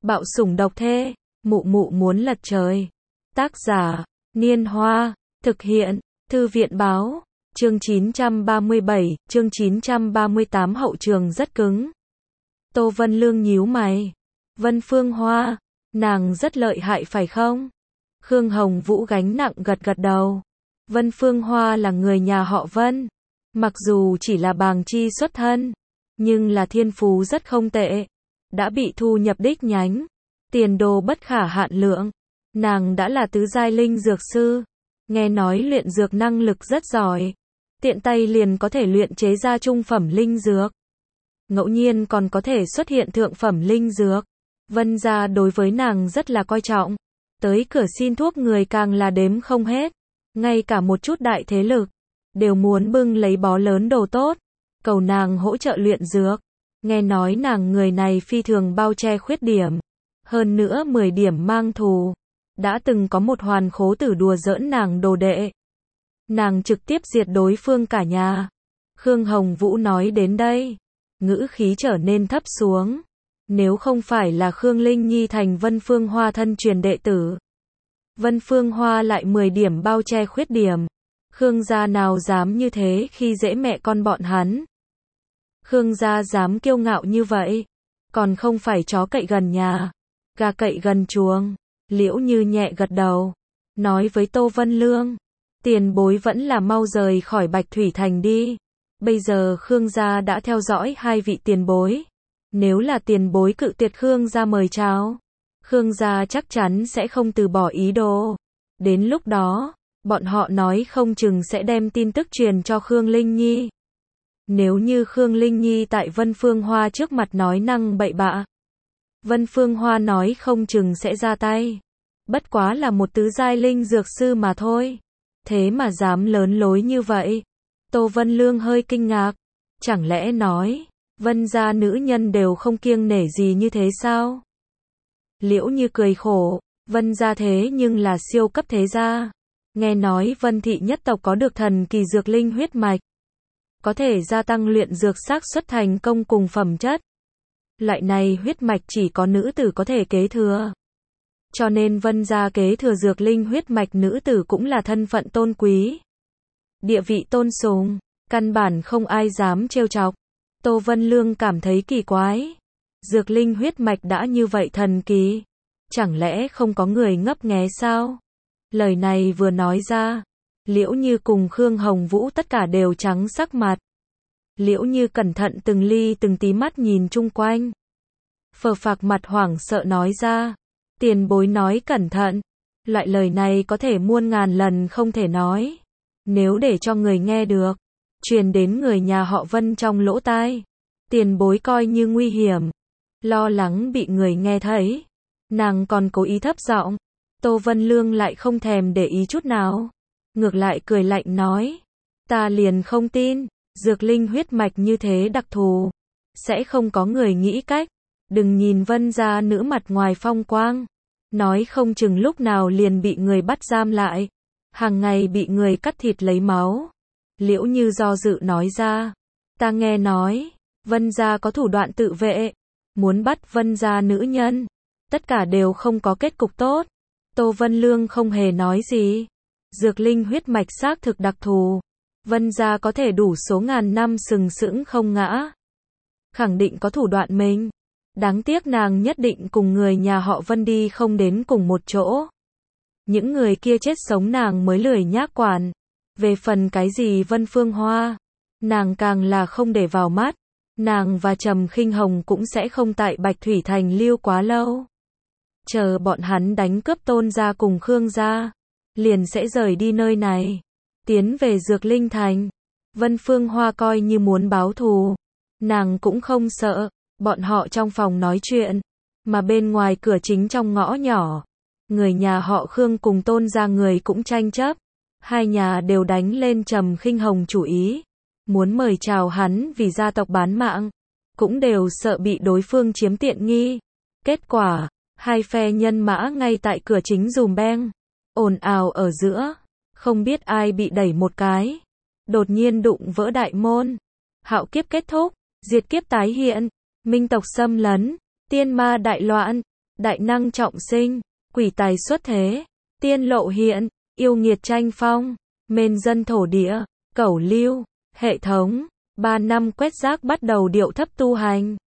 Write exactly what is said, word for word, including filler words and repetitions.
Bạo sủng độc thê, mụ mụ muốn lật trời. Tác giả, Niên Hoa, thực hiện, Thư viện Báo, chương chín trăm ba mươi bảy, chương chín trăm ba mươi tám hậu trường rất cứng. Tô Vân Lương nhíu mày. Vân Phương Hoa, nàng rất lợi hại phải không? Khương Hồng Vũ gánh nặng gật gật đầu. Vân Phương Hoa là người nhà họ Vân. Mặc dù chỉ là bàng chi xuất thân, nhưng là thiên phú rất không tệ. Đã bị thu nhập đích nhánh. Tiền đồ bất khả hạn lượng. Nàng đã là tứ giai linh dược sư. Nghe nói luyện dược năng lực rất giỏi. Tiện tay liền có thể luyện chế ra trung phẩm linh dược. Ngẫu nhiên còn có thể xuất hiện thượng phẩm linh dược. Vân gia đối với nàng rất là coi trọng. Tới cửa xin thuốc người càng là đếm không hết. Ngay cả một chút đại thế lực đều muốn bưng lấy bó lớn đồ tốt, cầu nàng hỗ trợ luyện dược. Nghe nói nàng người này phi thường bao che khuyết điểm, hơn nữa mười điểm mang thù. Đã từng có một hoàn khố tử đùa giỡn nàng đồ đệ. Nàng trực tiếp diệt đối phương cả nhà. Khương Hồng Vũ nói đến đây, ngữ khí trở nên thấp xuống. Nếu không phải là Khương Linh Nhi thành Vân Phương Hoa thân truyền đệ tử, Vân Phương Hoa lại mười điểm bao che khuyết điểm. Khương gia nào dám như thế khi dễ mẹ con bọn hắn. Khương gia dám kiêu ngạo như vậy, còn không phải chó cậy gần nhà, gà cậy gần chuồng. Liễu Như nhẹ gật đầu, nói với Tô Vân Lương, tiền bối vẫn là mau rời khỏi Bạch Thủy Thành đi. Bây giờ Khương gia đã theo dõi hai vị tiền bối. Nếu là tiền bối cự tuyệt Khương gia mời chào, Khương gia chắc chắn sẽ không từ bỏ ý đồ. Đến lúc đó, bọn họ nói không chừng sẽ đem tin tức truyền cho Khương Linh Nhi. Nếu như Khương Linh Nhi tại Vân Phương Hoa trước mặt nói năng bậy bạ, Vân Phương Hoa nói không chừng sẽ ra tay. Bất quá là một tứ giai linh dược sư mà thôi. Thế mà dám lớn lối như vậy. Tô Vân Lương hơi kinh ngạc. Chẳng lẽ nói, Vân gia nữ nhân đều không kiêng nể gì như thế sao? Liễu Như cười khổ, Vân gia thế nhưng là siêu cấp thế gia. Nghe nói Vân thị nhất tộc có được thần kỳ dược linh huyết mạch, có thể gia tăng luyện dược xác suất thành công cùng phẩm chất. Loại này huyết mạch chỉ có nữ tử có thể kế thừa. Cho nên Vân gia kế thừa dược linh huyết mạch nữ tử cũng là thân phận tôn quý, địa vị tôn sùng, căn bản không ai dám trêu chọc. Tô Vân Lương cảm thấy kỳ quái. Dược linh huyết mạch đã như vậy thần kỳ, chẳng lẽ không có người ngấp nghé sao? Lời này vừa nói ra, Liễu Như cùng Khương Hồng Vũ tất cả đều trắng sắc mặt. Liễu Như cẩn thận từng ly từng tí mắt nhìn chung quanh. Phờ phạc mặt hoảng sợ nói ra, tiền bối nói cẩn thận. Loại lời này có thể muôn ngàn lần không thể nói. Nếu để cho người nghe được, truyền đến người nhà họ Vân trong lỗ tai, tiền bối coi như nguy hiểm. Lo lắng bị người nghe thấy, nàng còn cố ý thấp giọng. Tô Vân Lương lại không thèm để ý chút nào, ngược lại cười lạnh nói, ta liền không tin, dược linh huyết mạch như thế đặc thù, sẽ không có người nghĩ cách. Đừng nhìn Vân gia nữ mặt ngoài phong quang, nói không chừng lúc nào liền bị người bắt giam lại, hàng ngày bị người cắt thịt lấy máu. Liễu Như do dự nói ra, ta nghe nói, Vân gia có thủ đoạn tự vệ, muốn bắt Vân gia nữ nhân, tất cả đều không có kết cục tốt. Tô Vân Lương không hề nói gì. Dược linh huyết mạch xác thực đặc thù, Vân gia có thể đủ số ngàn năm sừng sững không ngã, khẳng định có thủ đoạn mình. Đáng tiếc nàng nhất định cùng người nhà họ Vân đi không đến cùng một chỗ. Những người kia chết sống nàng mới lười nhác quản. Về phần cái gì Vân Phương Hoa, nàng càng là không để vào mắt. Nàng và Trầm Khinh Hồng cũng sẽ không tại Bạch Thủy Thành lưu quá lâu. Chờ bọn hắn đánh cướp Tôn gia cùng Khương gia, liền sẽ rời đi nơi này, tiến về Dược Linh Thành. Vân Phương Hoa coi như muốn báo thù, nàng cũng không sợ. Bọn họ trong phòng nói chuyện, mà bên ngoài cửa chính trong ngõ nhỏ, người nhà họ Khương cùng Tôn gia người cũng tranh chấp. Hai nhà đều đánh lên Trầm Khinh Hồng chủ ý, muốn mời chào hắn vì gia tộc bán mạng, cũng đều sợ bị đối phương chiếm tiện nghi. Kết quả, hai phe nhân mã ngay tại cửa chính dùm beng, ồn ào ở giữa, không biết ai bị đẩy một cái, đột nhiên đụng vỡ đại môn. Hạo kiếp kết thúc, diệt kiếp tái hiện, minh tộc xâm lấn, tiên ma đại loạn, đại năng trọng sinh, quỷ tài xuất thế, tiên lộ hiện, yêu nghiệt tranh phong, mên dân thổ địa, cẩu lưu, hệ thống, ba năm quét rác bắt đầu điệu thấp tu hành.